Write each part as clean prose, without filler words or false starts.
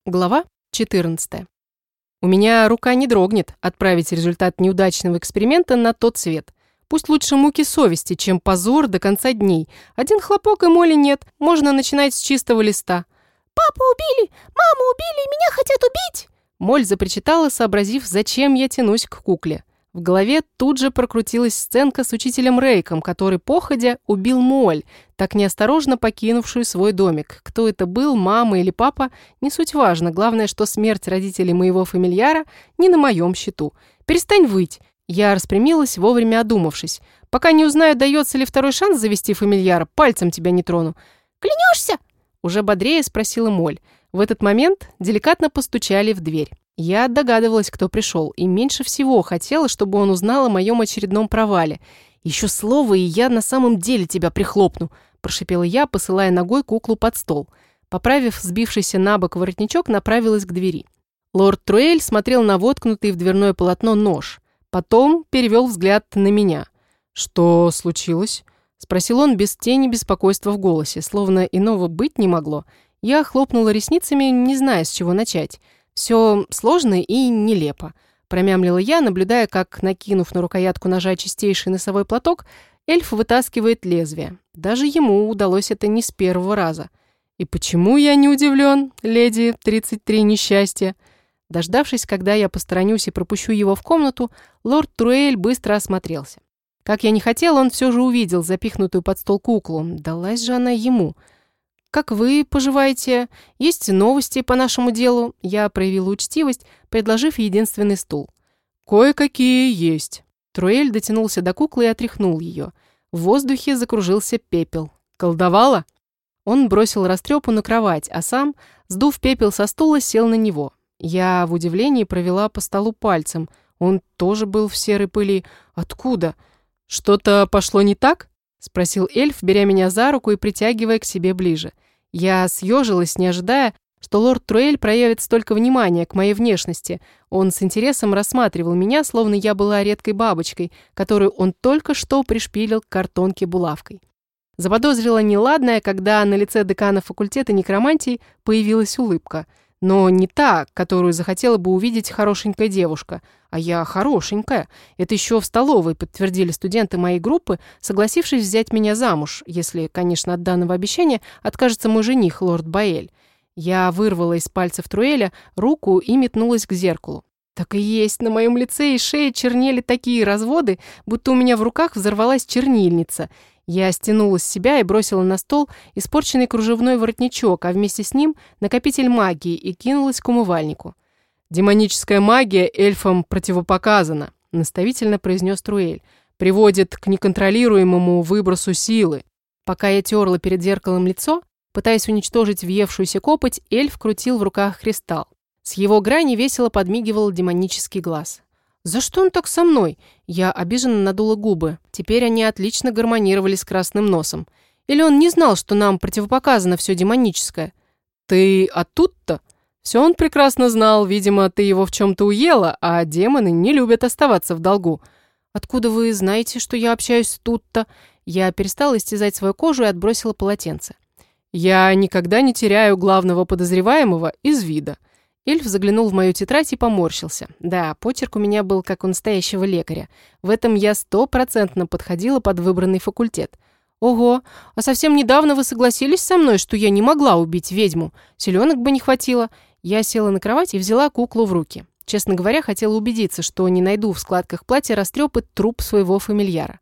Глава 14. У меня рука не дрогнет отправить результат неудачного эксперимента на тот свет. Пусть лучше муки совести, чем позор до конца дней. Один хлопок и моли нет, можно начинать с чистого листа. «Папу убили! Маму убили! Меня хотят убить!» Моль запричитала, сообразив, зачем я тянусь к кукле. В голове тут же прокрутилась сценка с учителем Рейком, который, походя, убил Моль, так неосторожно покинувшую свой домик. Кто это был, мама или папа, не суть важно. Главное, что смерть родителей моего фамильяра не на моем счету. «Перестань выть!» Я распрямилась, вовремя одумавшись. «Пока не узнаю, дается ли второй шанс завести фамильяра, пальцем тебя не трону». «Клянешься?» Уже бодрее спросила Моль. В этот момент деликатно постучали в дверь. Я догадывалась, кто пришел, и меньше всего хотела, чтобы он узнал о моем очередном провале. «Еще слово, и я на самом деле тебя прихлопну», – прошипела я, посылая ногой куклу под стол. Поправив сбившийся на бок воротничок, направилась к двери. Лорд Труэль смотрел на воткнутый в дверное полотно нож. Потом перевел взгляд на меня. «Что случилось?» – спросил он без тени беспокойства в голосе, словно иного быть не могло. Я хлопнула ресницами, не зная, с чего начать. «Все сложно и нелепо», – промямлила я, наблюдая, как, накинув на рукоятку ножа чистейший носовой платок, эльф вытаскивает лезвие. Даже ему удалось это не с первого раза. «И почему я не удивлен, леди 33 несчастья?» Дождавшись, когда я посторонюсь и пропущу его в комнату, лорд Труэль быстро осмотрелся. Как я не хотела, он все же увидел запихнутую под стол куклу. Далась же она ему. «Как вы поживаете? Есть новости по нашему делу?» Я проявила учтивость, предложив единственный стул. «Кое-какие есть». Труэль дотянулся до куклы и отряхнул ее. В воздухе закружился пепел. «Колдовала?» Он бросил растрепу на кровать, а сам, сдув пепел со стула, сел на него. Я в удивлении провела по столу пальцем. Он тоже был в серой пыли. «Откуда? Что-то пошло не так?» — спросил эльф, беря меня за руку и притягивая к себе ближе. Я съежилась, не ожидая, что лорд Труэль проявит столько внимания к моей внешности. Он с интересом рассматривал меня, словно я была редкой бабочкой, которую он только что пришпилил к картонке булавкой. Заподозрила неладное, когда на лице декана факультета некромантии появилась улыбка. Но не та, которую захотела бы увидеть хорошенькая девушка. А я хорошенькая. Это еще в столовой подтвердили студенты моей группы, согласившись взять меня замуж, если, конечно, от данного обещания откажется мой жених, лорд Баэль. Я вырвала из пальцев Труэля руку и метнулась к зеркалу. Так и есть, на моем лице и шее чернели такие разводы, будто у меня в руках взорвалась чернильница. Я стянула с себя и бросила на стол испорченный кружевной воротничок, а вместе с ним накопитель магии и кинулась к умывальнику. «Демоническая магия эльфам противопоказана», — наставительно произнес Труэль. «Приводит к неконтролируемому выбросу силы». Пока я терла перед зеркалом лицо, пытаясь уничтожить въевшуюся копоть, эльф крутил в руках кристалл. С его грани весело подмигивал демонический глаз. «За что он так со мной?» Я обиженно надула губы. Теперь они отлично гармонировали с красным носом. Или он не знал, что нам противопоказано все демоническое? «Ты оттуда-то?» «Все он прекрасно знал. Видимо, ты его в чем-то уела, а демоны не любят оставаться в долгу». «Откуда вы знаете, что я общаюсь с тут-то?» Я перестала истязать свою кожу и отбросила полотенце. «Я никогда не теряю главного подозреваемого из вида». Эльф заглянул в мою тетрадь и поморщился. Да, почерк у меня был как у настоящего лекаря. В этом я 100% подходила под выбранный факультет. «Ого, а совсем недавно вы согласились со мной, что я не могла убить ведьму? Селенок бы не хватило». Я села на кровать и взяла куклу в руки. Честно говоря, хотела убедиться, что не найду в складках платья растрепы труп своего фамильяра.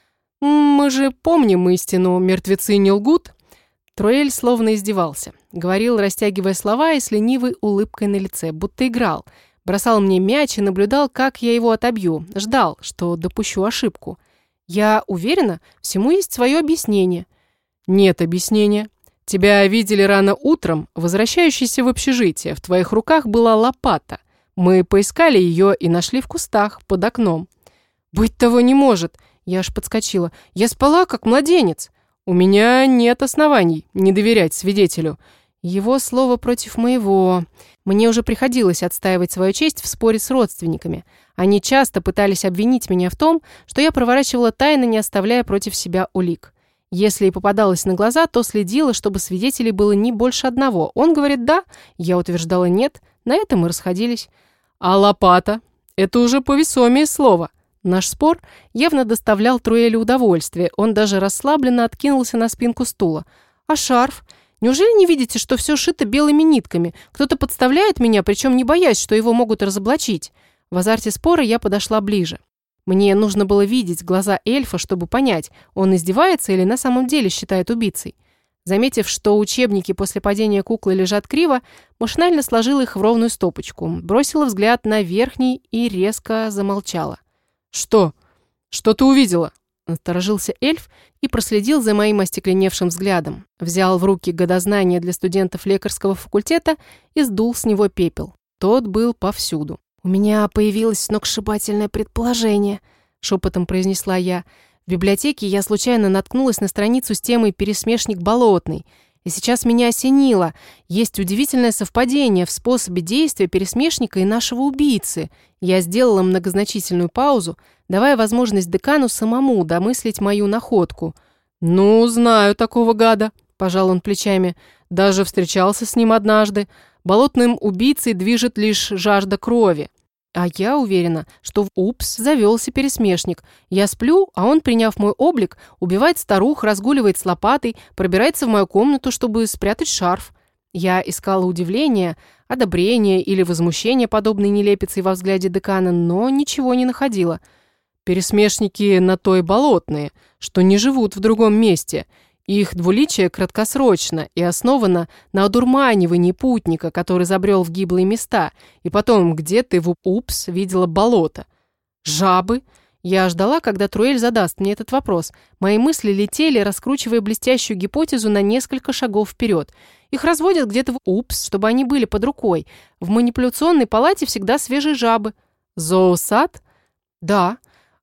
«Мы же помним истину, мертвецы не лгут». Труэль словно издевался. Говорил, растягивая слова и с ленивой улыбкой на лице, будто играл. Бросал мне мяч и наблюдал, как я его отобью. Ждал, что допущу ошибку. Я уверена, всему есть свое объяснение. Нет объяснения. Тебя видели рано утром, возвращающейся в общежитие. В твоих руках была лопата. Мы поискали ее и нашли в кустах, под окном. Быть того не может. Я аж подскочила. Я спала, как младенец. У меня нет оснований не доверять свидетелю. Его слово против моего. Мне уже приходилось отстаивать свою честь в споре с родственниками. Они часто пытались обвинить меня в том, что я проворачивала тайны, не оставляя против себя улик. Если и попадалась на глаза, то следила, чтобы свидетелей было не больше одного. Он говорит «да», я утверждала «нет». На этом мы расходились. А лопата? Это уже повесомее слово. Наш спор явно доставлял Труэлю удовольствие. Он даже расслабленно откинулся на спинку стула. А шарф? Неужели не видите, что все шито белыми нитками? Кто-то подставляет меня, причем не боясь, что его могут разоблачить. В азарте спора я подошла ближе. Мне нужно было видеть глаза эльфа, чтобы понять, он издевается или на самом деле считает убийцей. Заметив, что учебники после падения куклы лежат криво, машинально сложила их в ровную стопочку, бросила взгляд на верхний и резко замолчала. «Что? Что ты увидела?» Насторожился эльф и проследил за моим остекленевшим взглядом. Взял в руки годознание для студентов лекарского факультета и сдул с него пепел. Тот был повсюду. «У меня появилось сногсшибательное предположение», — шепотом произнесла я. «В библиотеке я случайно наткнулась на страницу с темой «Пересмешник болотный». И сейчас меня осенило. Есть удивительное совпадение в способе действия пересмешника и нашего убийцы. Я сделала многозначительную паузу, давая возможность декану самому домыслить мою находку. «Ну, знаю такого гада», – пожал он плечами. «Даже встречался с ним однажды. Болотным убийцей движет лишь жажда крови». А я уверена, что завелся пересмешник. Я сплю, а он, приняв мой облик, убивает старух, разгуливает с лопатой, пробирается в мою комнату, чтобы спрятать шарф. Я искала удивление, одобрение или возмущение подобной нелепицей во взгляде декана, но ничего не находила. Пересмешники на то и болотные, что не живут в другом месте. Их двуличие краткосрочно и основано на одурманивании путника, который забрел в гиблые места, и потом, где ты в видела болото. Жабы? Я ждала, когда Труэль задаст мне этот вопрос. Мои мысли летели, раскручивая блестящую гипотезу на несколько шагов вперед. Их разводят где-то в чтобы они были под рукой. В манипуляционной палате всегда свежие жабы. Зоосад? Да.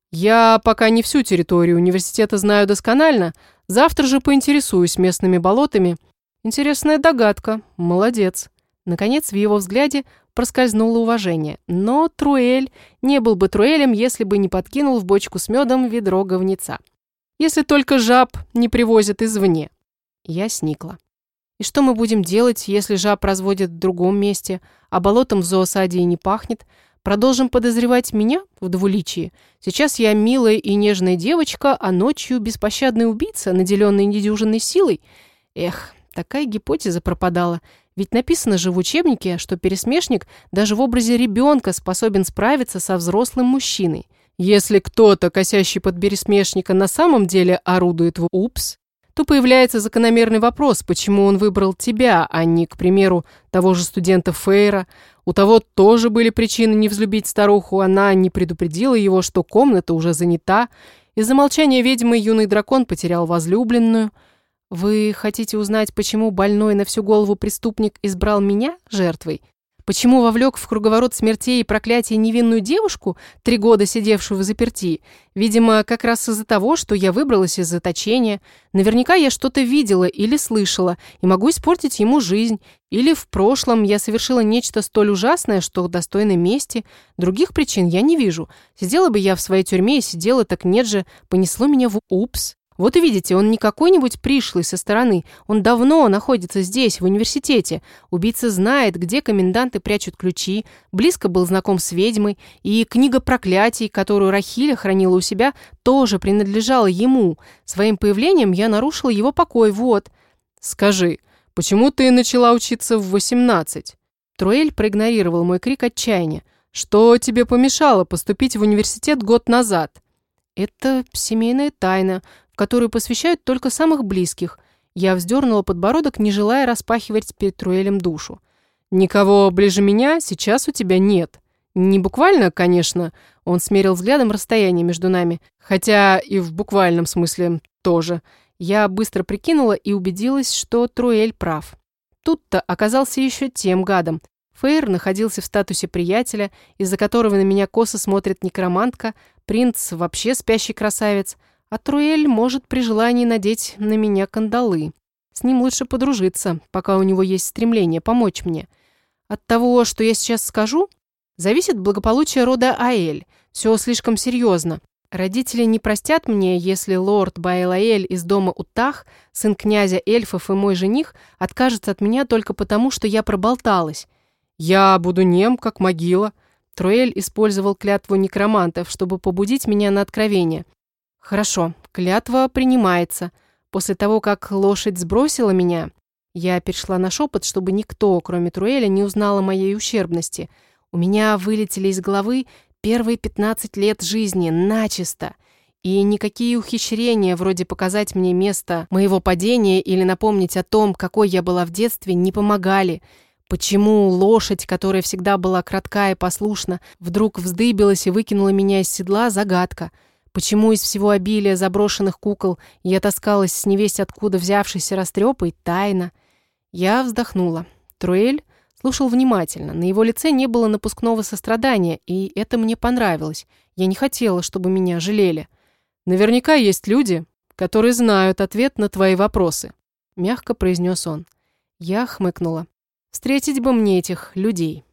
Я пока не всю территорию университета знаю досконально. Завтра же поинтересуюсь местными болотами. Интересная догадка. Молодец. Наконец, в его взгляде проскользнуло уважение. Но Труэль не был бы Труэлем, если бы не подкинул в бочку с медом ведро говнеца. Если только жаб не привозят извне. Я сникла. И что мы будем делать, если жаб разводят в другом месте, а болотом в зоосаде и не пахнет? Продолжим подозревать меня в двуличии? Сейчас я милая и нежная девочка, а ночью беспощадный убийца, наделенный недюжинной силой? Эх, такая гипотеза пропадала. Ведь написано же в учебнике, что пересмешник даже в образе ребенка способен справиться со взрослым мужчиной. Если кто-то, косящий под пересмешника, на самом деле орудует в то появляется закономерный вопрос, почему он выбрал тебя, а не, к примеру, того же студента Фейра. У того тоже были причины не взлюбить старуху, она не предупредила его, что комната уже занята. Из-за молчания ведьмы юный дракон потерял возлюбленную. Вы хотите узнать, почему больной на всю голову преступник избрал меня жертвой? Почему вовлек в круговорот смертей и проклятий невинную девушку, 3 года сидевшую в заперти? Видимо, как раз из-за того, что я выбралась из заточения. Наверняка я что-то видела или слышала, и могу испортить ему жизнь. Или в прошлом я совершила нечто столь ужасное, что достойно мести. Других причин я не вижу. Сидела бы я в своей тюрьме и сидела, так нет же, понесло меня в Вот и видите, он не какой-нибудь пришлый со стороны. Он давно находится здесь, в университете. Убийца знает, где коменданты прячут ключи, близко был знаком с ведьмой, и книга проклятий, которую Рахиля хранила у себя, тоже принадлежала ему. Своим появлением я нарушила его покой, вот. «Скажи, почему ты начала учиться в 18?» Труэль проигнорировал мой крик отчаяния. «Что тебе помешало поступить в университет год назад?» «Это семейная тайна, которую посвящают только самых близких». Я вздернула подбородок, не желая распахивать перед Труэлем душу. «Никого ближе меня сейчас у тебя нет. Не буквально, конечно». Он смерил взглядом расстояние между нами. Хотя и в буквальном смысле тоже. Я быстро прикинула и убедилась, что Труэль прав. Тут-то оказался еще тем гадом. Фейр находился в статусе приятеля, из-за которого на меня косо смотрит некромантка, принц вообще спящий красавец, а Труэль может при желании надеть на меня кандалы. С ним лучше подружиться, пока у него есть стремление помочь мне. От того, что я сейчас скажу, зависит благополучие рода Аэль. Все слишком серьезно. Родители не простят мне, если лорд Байлаэль из дома Утах, сын князя эльфов и мой жених, откажется от меня только потому, что я проболталась. Я буду нем, как могила. Труэль использовал клятву некромантов, чтобы побудить меня на откровение. Хорошо, клятва принимается. После того, как лошадь сбросила меня, я перешла на шепот, чтобы никто, кроме Труэля, не узнал о моей ущербности. У меня вылетели из головы первые 15 лет жизни начисто. И никакие ухищрения, вроде показать мне место моего падения или напомнить о том, какой я была в детстве, не помогали. Почему лошадь, которая всегда была кратка и послушна, вдруг вздыбилась и выкинула меня из седла – загадка. Почему из всего обилия заброшенных кукол я таскалась с невесть откуда взявшейся растрепой – тайна. Я вздохнула. Труэль слушал внимательно. На его лице не было напускного сострадания, и это мне понравилось. Я не хотела, чтобы меня жалели. «Наверняка есть люди, которые знают ответ на твои вопросы», — мягко произнес он. Я хмыкнула. «Встретить бы мне этих людей».